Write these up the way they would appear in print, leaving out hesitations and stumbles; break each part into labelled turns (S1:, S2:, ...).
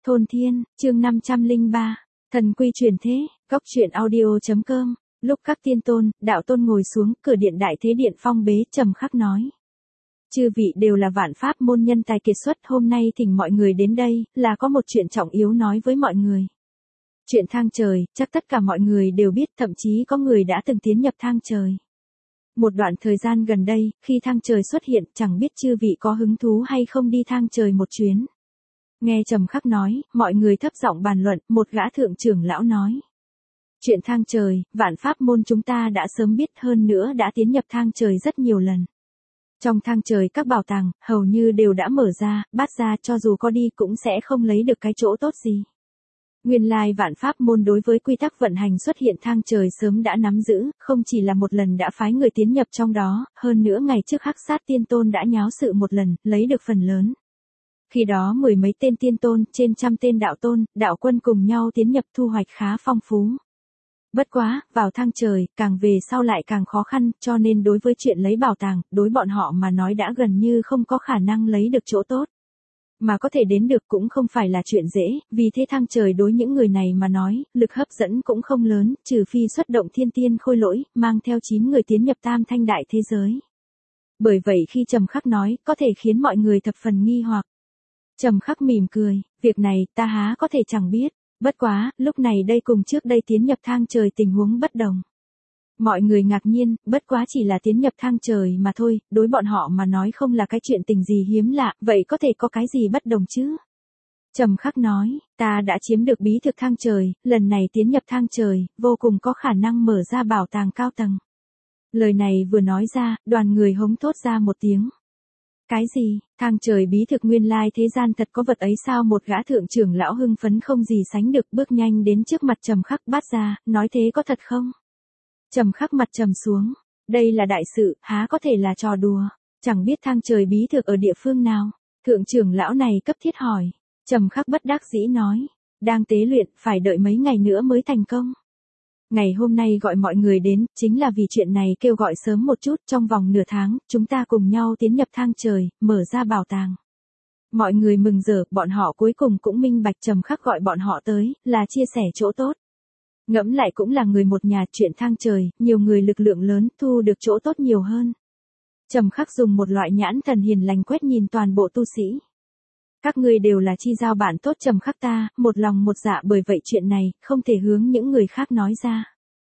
S1: Thôn Thiên, chương 503, thần quy truyền thế, góc truyện audio.com. Lúc các tiên tôn, đạo tôn ngồi xuống, cửa điện đại thế điện phong bế, trầm khắc nói. Chư vị đều là vạn pháp môn nhân tài kiệt xuất, hôm nay thỉnh mọi người đến đây, là có một chuyện trọng yếu nói với mọi người. Chuyện thang trời, chắc tất cả mọi người đều biết, thậm chí có người đã từng tiến nhập thang trời. Một đoạn thời gian gần đây, khi thang trời xuất hiện, chẳng biết chư vị có hứng thú hay không đi thang trời một chuyến. Nghe trầm khắc nói, mọi người thấp giọng bàn luận, một gã thượng trưởng lão nói. Chuyện thang trời, vạn pháp môn chúng ta đã sớm biết, hơn nữa đã tiến nhập thang trời rất nhiều lần. Trong thang trời các bảo tàng, hầu như đều đã mở ra, bát ra, cho dù có đi cũng sẽ không lấy được cái chỗ tốt gì. Nguyên lai vạn pháp môn đối với quy tắc vận hành xuất hiện thang trời sớm đã nắm giữ, không chỉ là một lần đã phái người tiến nhập trong đó, hơn nữa ngày trước Hắc Sát Tiên Tôn đã nháo sự một lần, lấy được phần lớn. Khi đó mười mấy tên tiên tôn, trên trăm tên đạo tôn, đạo quân cùng nhau tiến nhập thu hoạch khá phong phú. Bất quá, vào thang trời, càng về sau lại càng khó khăn, cho nên đối với chuyện lấy bảo tàng, đối bọn họ mà nói đã gần như không có khả năng lấy được chỗ tốt. Mà có thể đến được cũng không phải là chuyện dễ, vì thế thang trời đối những người này mà nói, lực hấp dẫn cũng không lớn, trừ phi xuất động thiên tiên khôi lỗi, mang theo 9 người tiến nhập tam thanh đại thế giới. Bởi vậy khi trầm khắc nói, có thể khiến mọi người thập phần nghi hoặc. Trầm khắc mỉm cười, việc này ta há có thể chẳng biết, bất quá, lúc này đây cùng trước đây tiến nhập thang trời tình huống bất đồng. Mọi người ngạc nhiên, bất quá chỉ là tiến nhập thang trời mà thôi, đối bọn họ mà nói không là cái chuyện tình gì hiếm lạ, vậy có thể có cái gì bất đồng chứ? Trầm khắc nói, ta đã chiếm được bí thực thang trời, lần này tiến nhập thang trời, vô cùng có khả năng mở ra bảo tàng cao tầng. Lời này vừa nói ra, đoàn người hống thốt ra một tiếng. Cái gì, thang trời bí thực nguyên lai thế gian thật có vật ấy sao? Một gã thượng trưởng lão hưng phấn không gì sánh được, bước nhanh đến trước mặt trầm khắc, bát ra, nói thế có thật không? Trầm khắc mặt trầm xuống, đây là đại sự, há có thể là trò đùa, chẳng biết thang trời bí thực ở địa phương nào. Thượng trưởng lão này cấp thiết hỏi, trầm khắc bất đắc dĩ nói, đang tế luyện, phải đợi mấy ngày nữa mới thành công. Ngày hôm nay gọi mọi người đến, chính là vì chuyện này, kêu gọi sớm một chút, trong vòng nửa tháng, chúng ta cùng nhau tiến nhập thang trời, mở ra bảo tàng. Mọi người mừng rỡ, bọn họ cuối cùng cũng minh bạch trầm khắc gọi bọn họ tới, là chia sẻ chỗ tốt. Ngẫm lại cũng là người một nhà, chuyện thang trời, nhiều người lực lượng lớn, thu được chỗ tốt nhiều hơn. Trầm khắc dùng một loại nhãn thần hiền lành quét nhìn toàn bộ tu sĩ. Các ngươi đều là chi giao bạn tốt trầm khắc ta, một lòng một dạ, bởi vậy chuyện này, không thể hướng những người khác nói ra.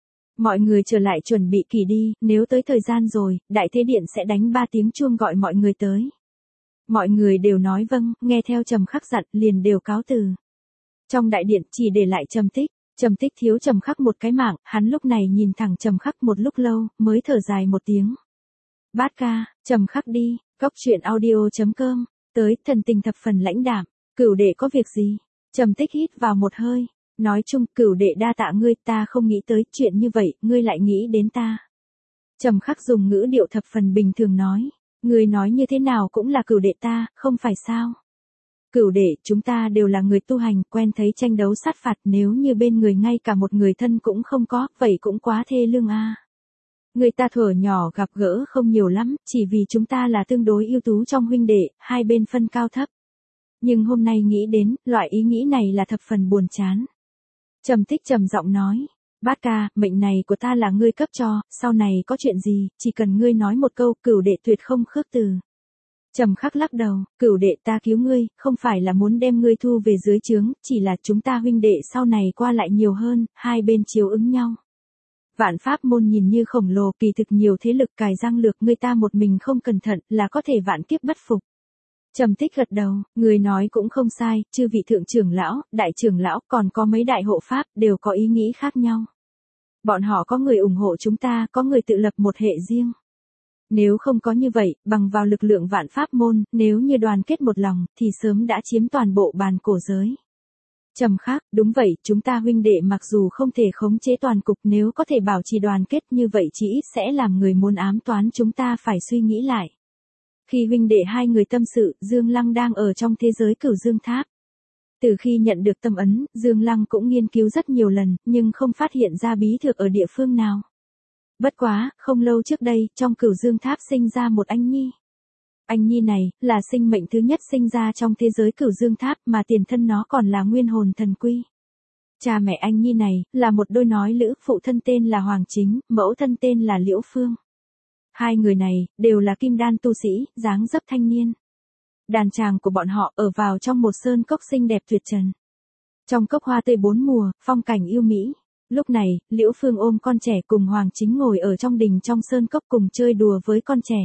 S1: Mọi người trở lại chuẩn bị kỳ đi, nếu tới thời gian rồi, đại thế điện sẽ đánh 3 tiếng chuông gọi mọi người tới. Mọi người đều nói vâng, nghe theo trầm khắc dặn, liền đều cáo từ. Trong đại điện, chỉ để lại Trầm Tích. Trầm Tích thiếu trầm khắc một cái mạng, hắn lúc này nhìn thẳng trầm khắc một lúc lâu, mới thở dài một tiếng. Bát ca, trầm khắc đi, góc truyện audio.com, tới, thần tình thập phần lãnh đạm, Cửu đệ có việc gì? Trầm Tích hít vào một hơi, nói chung, Cửu đệ đa tạ ngươi, ta không nghĩ tới chuyện như vậy, ngươi lại nghĩ đến ta. Trầm khắc dùng ngữ điệu thập phần bình thường nói, ngươi nói như thế nào cũng là Cửu đệ ta, không phải sao? Cửu đệ, chúng ta đều là người tu hành, quen thấy tranh đấu sát phạt, nếu như bên người ngay cả một người thân cũng không có, vậy cũng quá thê lương a. Người ta thuở nhỏ gặp gỡ không nhiều lắm, chỉ vì chúng ta là tương đối ưu tú trong huynh đệ, hai bên phân cao thấp. Nhưng hôm nay nghĩ đến, loại ý nghĩ này là thập phần buồn chán. Trầm Tích trầm giọng nói, bát ca, mệnh này của ta là ngươi cấp cho, sau này có chuyện gì, chỉ cần ngươi nói một câu, Cửu đệ tuyệt không khước từ. Trầm khắc lắc đầu, Cửu đệ ta cứu ngươi, không phải là muốn đem ngươi thu về dưới trướng, chỉ là chúng ta huynh đệ sau này qua lại nhiều hơn, hai bên chiếu ứng nhau. Vạn pháp môn nhìn như khổng lồ, kỳ thực nhiều thế lực cài răng lược, người ta một mình không cẩn thận, là có thể vạn kiếp bất phục. Trầm Tích gật đầu, người nói cũng không sai, chư vị thượng trưởng lão, đại trưởng lão, còn có mấy đại hộ pháp, đều có ý nghĩ khác nhau. Bọn họ có người ủng hộ chúng ta, có người tự lập một hệ riêng. Nếu không có như vậy, bằng vào lực lượng vạn pháp môn, nếu như đoàn kết một lòng, thì sớm đã chiếm toàn bộ bàn cổ giới. Trầm khắc, đúng vậy, chúng ta huynh đệ mặc dù không thể khống chế toàn cục, nếu có thể bảo trì đoàn kết như vậy chỉ ít sẽ làm người muốn ám toán chúng ta phải suy nghĩ lại. Khi huynh đệ hai người tâm sự, Dương Lăng đang ở trong thế giới Cửu Dương Tháp. Từ khi nhận được tâm ấn, Dương Lăng cũng nghiên cứu rất nhiều lần, nhưng không phát hiện ra bí thực ở địa phương nào. Bất quá, không lâu trước đây, trong Cửu Dương Tháp sinh ra một anh nhi. Anh nhi này, là sinh mệnh thứ nhất sinh ra trong thế giới Cửu Dương Tháp mà tiền thân nó còn là nguyên hồn thần quy. Cha mẹ anh nhi này, là một đôi nói lữ, phụ thân tên là Hoàng Chính, mẫu thân tên là Liễu Phương. Hai người này, đều là kim đan tu sĩ, dáng dấp thanh niên. Đàn tràng của bọn họ ở vào trong một sơn cốc xinh đẹp tuyệt trần. Trong cốc hoa tươi bốn mùa, phong cảnh yêu mỹ. Lúc này, Liễu Phương ôm con trẻ cùng Hoàng Chính ngồi ở trong đình trong sơn cốc cùng chơi đùa với con trẻ.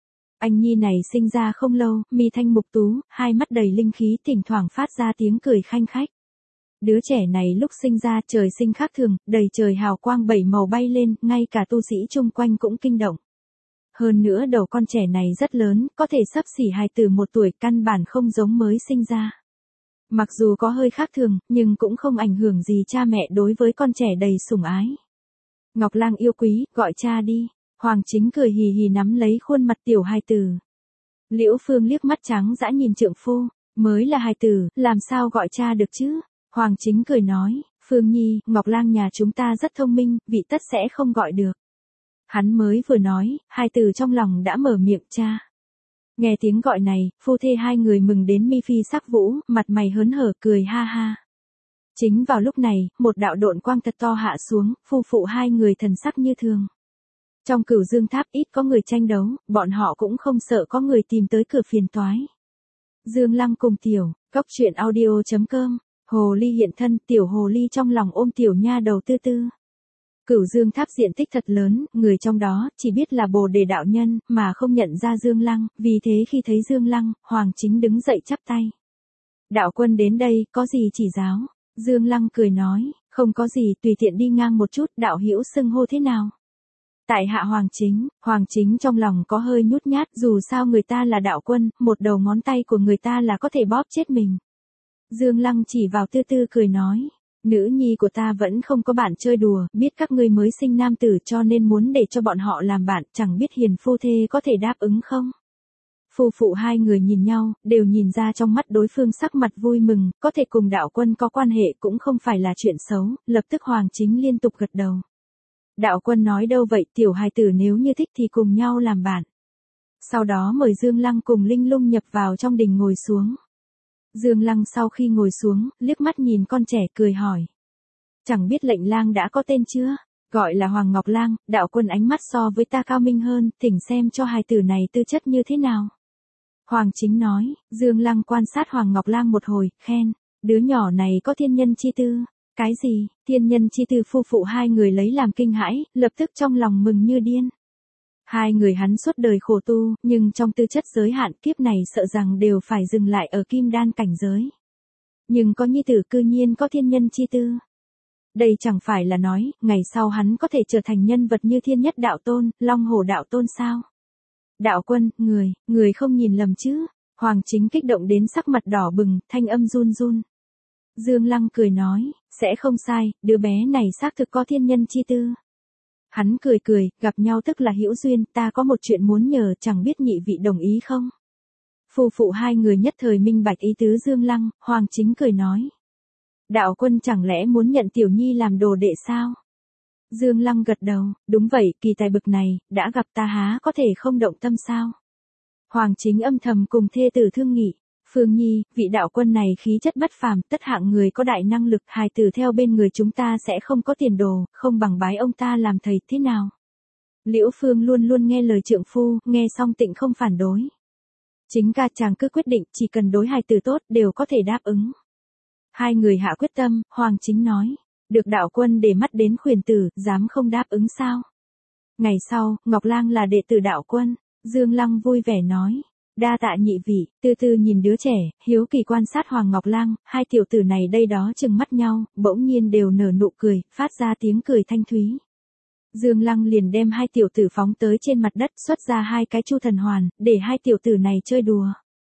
S1: Anh nhi này sinh ra không lâu, mi thanh mục tú, hai mắt đầy linh khí thỉnh thoảng phát ra tiếng cười khanh khách. Đứa trẻ này lúc sinh ra trời sinh khác thường, đầy trời hào quang bảy màu bay lên, ngay cả tu sĩ chung quanh cũng kinh động. Hơn nữa đầu con trẻ này rất lớn, có thể xấp xỉ hài tử 1 tuổi, căn bản không giống mới sinh ra. Mặc dù có hơi khác thường, nhưng cũng không ảnh hưởng gì cha mẹ đối với con trẻ đầy sủng ái. Ngọc Lang yêu quý, gọi cha đi. Hoàng Chính cười hì hì nắm lấy khuôn mặt tiểu hài tử. Liễu Phương liếc mắt trắng dã nhìn trượng phu, mới là hài tử, làm sao gọi cha được chứ? Hoàng Chính cười nói, Phương Nhi, Ngọc Lang nhà chúng ta rất thông minh, vị tất sẽ không gọi được. Hắn mới vừa nói, hài tử trong lòng đã mở miệng cha. Nghe tiếng gọi này, phu thê hai người mừng đến mi phi sắc vũ, mặt mày hớn hở cười ha ha. Chính vào lúc này, một đạo độn quang thật to hạ xuống, phu phụ hai người thần sắc như thường. Trong Cửu Dương Tháp ít có người tranh đấu, bọn họ cũng không sợ có người tìm tới cửa phiền toái. Dương Lăng cùng Tiểu, Cốc Truyện Audio.com, Hồ Ly hiện thân, Tiểu Hồ Ly trong lòng ôm Tiểu Nha đầu tư tư. Cửu Dương Tháp diện tích thật lớn, người trong đó chỉ biết là Bồ Đề đạo nhân, mà không nhận ra Dương Lăng, vì thế khi thấy Dương Lăng, Hoàng Chính đứng dậy chắp tay. Đạo quân đến đây, có gì chỉ giáo? Dương Lăng cười nói, không có gì, tùy tiện đi ngang một chút, đạo hữu xưng hô thế nào? Tại hạ Hoàng Chính trong lòng có hơi nhút nhát, dù sao người ta là đạo quân, một đầu ngón tay của người ta là có thể bóp chết mình. Dương Lăng chỉ vào tư tư cười nói, nữ nhi của ta vẫn không có bạn chơi đùa, biết các ngươi mới sinh nam tử cho nên muốn để cho bọn họ làm bạn, chẳng biết hiền phu thê có thể đáp ứng không? Phu phụ hai người nhìn nhau, đều nhìn ra trong mắt đối phương sắc mặt vui mừng, có thể cùng đạo quân có quan hệ cũng không phải là chuyện xấu, lập tức Hoàng Chính liên tục gật đầu. Đạo quân nói đâu vậy, tiểu hài tử nếu như thích thì cùng nhau làm bạn. Sau đó mời Dương Lăng cùng Linh Lung nhập vào trong đình ngồi xuống. Dương Lăng sau khi ngồi xuống, liếc mắt nhìn con trẻ cười hỏi. Chẳng biết lệnh lang đã có tên chưa? Gọi là Hoàng Ngọc Lang, đạo quân ánh mắt so với ta cao minh hơn, thỉnh xem cho hài tử này tư chất như thế nào. Hoàng Chính nói, Dương Lăng quan sát Hoàng Ngọc Lang một hồi, khen, đứa nhỏ này có thiên nhân chi tư. Cái gì, thiên nhân chi tư? Phu phụ hai người lấy làm kinh hãi, lập tức trong lòng mừng như điên. Hai người hắn suốt đời khổ tu, nhưng trong tư chất giới hạn kiếp này sợ rằng đều phải dừng lại ở kim đan cảnh giới. Nhưng có nhi tử cư nhiên có thiên nhân chi tư. Đây chẳng phải là nói, ngày sau hắn có thể trở thành nhân vật như Thiên Nhất Đạo Tôn, Long Hổ Đạo Tôn sao? Đạo quân, người không nhìn lầm chứ? Hoàng Chính kích động đến sắc mặt đỏ bừng, thanh âm run run. Dương Lăng cười nói, sẽ không sai, đứa bé này xác thực có thiên nhân chi tư. Hắn cười, gặp nhau tức là hữu duyên, ta có một chuyện muốn nhờ, chẳng biết nhị vị đồng ý không? Phu phụ hai người nhất thời minh bạch ý tứ Dương Lăng, Hoàng Chính cười nói. Đạo quân chẳng lẽ muốn nhận Tiểu Nhi làm đồ đệ sao? Dương Lăng gật đầu, đúng vậy, kỳ tài bực này, đã gặp ta há có thể không động tâm sao? Hoàng Chính âm thầm cùng thê tử thương nghị. Phương Nhi, vị đạo quân này khí chất bất phàm, tất hạng người có đại năng lực, hài tử theo bên người chúng ta sẽ không có tiền đồ, không bằng bái ông ta làm thầy thế nào? Liễu Phương luôn luôn nghe lời trượng phu, nghe xong tịnh không phản đối. Chính ca chàng cứ quyết định, chỉ cần đối hài tử tốt, đều có thể đáp ứng. Hai người hạ quyết tâm, Hoàng Chính nói, được đạo quân để mắt đến khuyển tử, dám không đáp ứng sao? Ngày sau, Ngọc Lang là đệ tử đạo quân, Dương Lăng vui vẻ nói. Đa tạ nhị vị, từ từ nhìn đứa trẻ, hiếu kỳ quan sát Hoàng Ngọc Lang, hai tiểu tử này đây đó chừng mắt nhau, bỗng nhiên đều nở nụ cười, phát ra tiếng cười thanh thúy. Dương Lăng liền đem hai tiểu tử phóng tới trên mặt đất, xuất ra hai cái chu thần hoàn, để hai tiểu tử này chơi đùa.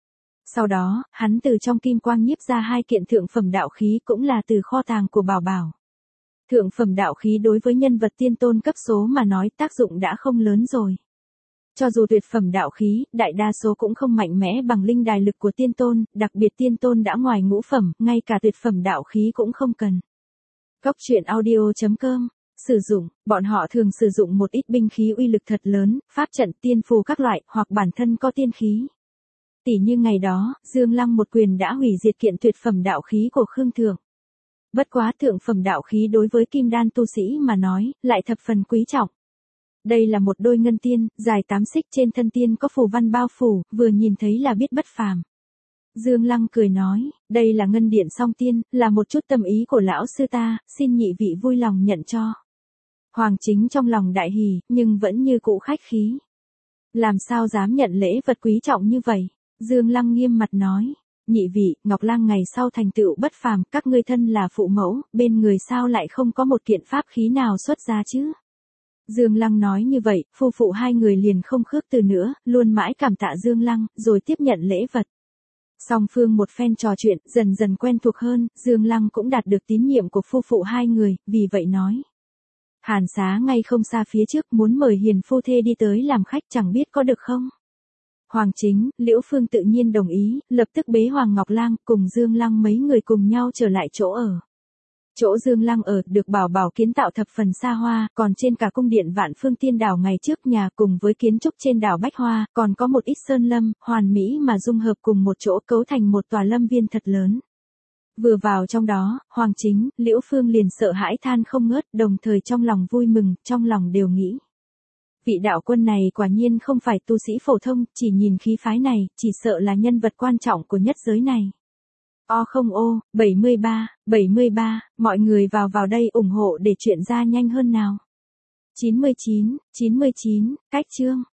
S1: Sau đó, hắn từ trong kim quang nhiếp ra hai kiện thượng phẩm đạo khí, cũng là từ kho tàng của Bảo Bảo. Thượng phẩm đạo khí đối với nhân vật tiên tôn cấp số mà nói tác dụng đã không lớn rồi. Cho dù tuyệt phẩm đạo khí, đại đa số cũng không mạnh mẽ bằng linh đài lực của tiên tôn, đặc biệt tiên tôn đã ngoài ngũ phẩm, ngay cả tuyệt phẩm đạo khí cũng không cần. Cốc Truyện Audio.com. Sử dụng, bọn họ thường sử dụng một ít binh khí uy lực thật lớn, pháp trận tiên phù các loại, hoặc bản thân có tiên khí. Tỉ như ngày đó, Dương Lăng một quyền đã hủy diệt kiện tuyệt phẩm đạo khí của Khương Thượng. Bất quá thượng phẩm đạo khí đối với kim đan tu sĩ mà nói, lại thập phần quý trọng. Đây là một đôi ngân tiên, dài 8 xích, trên thân tiên có phù văn bao phủ, vừa nhìn thấy là biết bất phàm. Dương Lăng cười nói, đây là ngân điện song tiên, là một chút tâm ý của lão sư ta, xin nhị vị vui lòng nhận cho. Hoàng Chính trong lòng đại hỉ, nhưng vẫn như cũ khách khí. Làm sao dám nhận lễ vật quý trọng như vậy? Dương Lăng nghiêm mặt nói, nhị vị, Ngọc Lang ngày sau thành tựu bất phàm, các ngươi thân là phụ mẫu, bên người sao lại không có một kiện pháp khí nào xuất ra chứ? Dương Lăng nói như vậy, phu phụ hai người liền không khước từ nữa, luôn mãi cảm tạ Dương Lăng, rồi tiếp nhận lễ vật. Song phương một phen trò chuyện, dần dần quen thuộc hơn, Dương Lăng cũng đạt được tín nhiệm của phu phụ hai người, vì vậy nói. Hàn Xá ngay không xa phía trước, muốn mời hiền phu thê đi tới làm khách, chẳng biết có được không? Hoàng Chính, Liễu Phương tự nhiên đồng ý, lập tức bế Hoàng Ngọc Lang cùng Dương Lăng mấy người cùng nhau trở lại chỗ ở. Chỗ Dương Lăng ở được bảo kiến tạo thập phần xa hoa, còn trên cả cung điện Vạn Phương Tiên Đảo ngày trước nhà cùng với kiến trúc trên đảo Bách Hoa, còn có một ít sơn lâm, hoàn mỹ mà dung hợp cùng một chỗ cấu thành một tòa lâm viên thật lớn. Vừa vào trong đó, Hoàng Chính, Liễu Phương liền sợ hãi than không ngớt, đồng thời trong lòng vui mừng, trong lòng đều nghĩ. Vị đạo quân này quả nhiên không phải tu sĩ phổ thông, chỉ nhìn khí phái này, chỉ sợ là nhân vật quan trọng của nhất giới này. O không ô, 73, mọi người vào đây ủng hộ để chuyện ra nhanh hơn nào. 99, cách chương.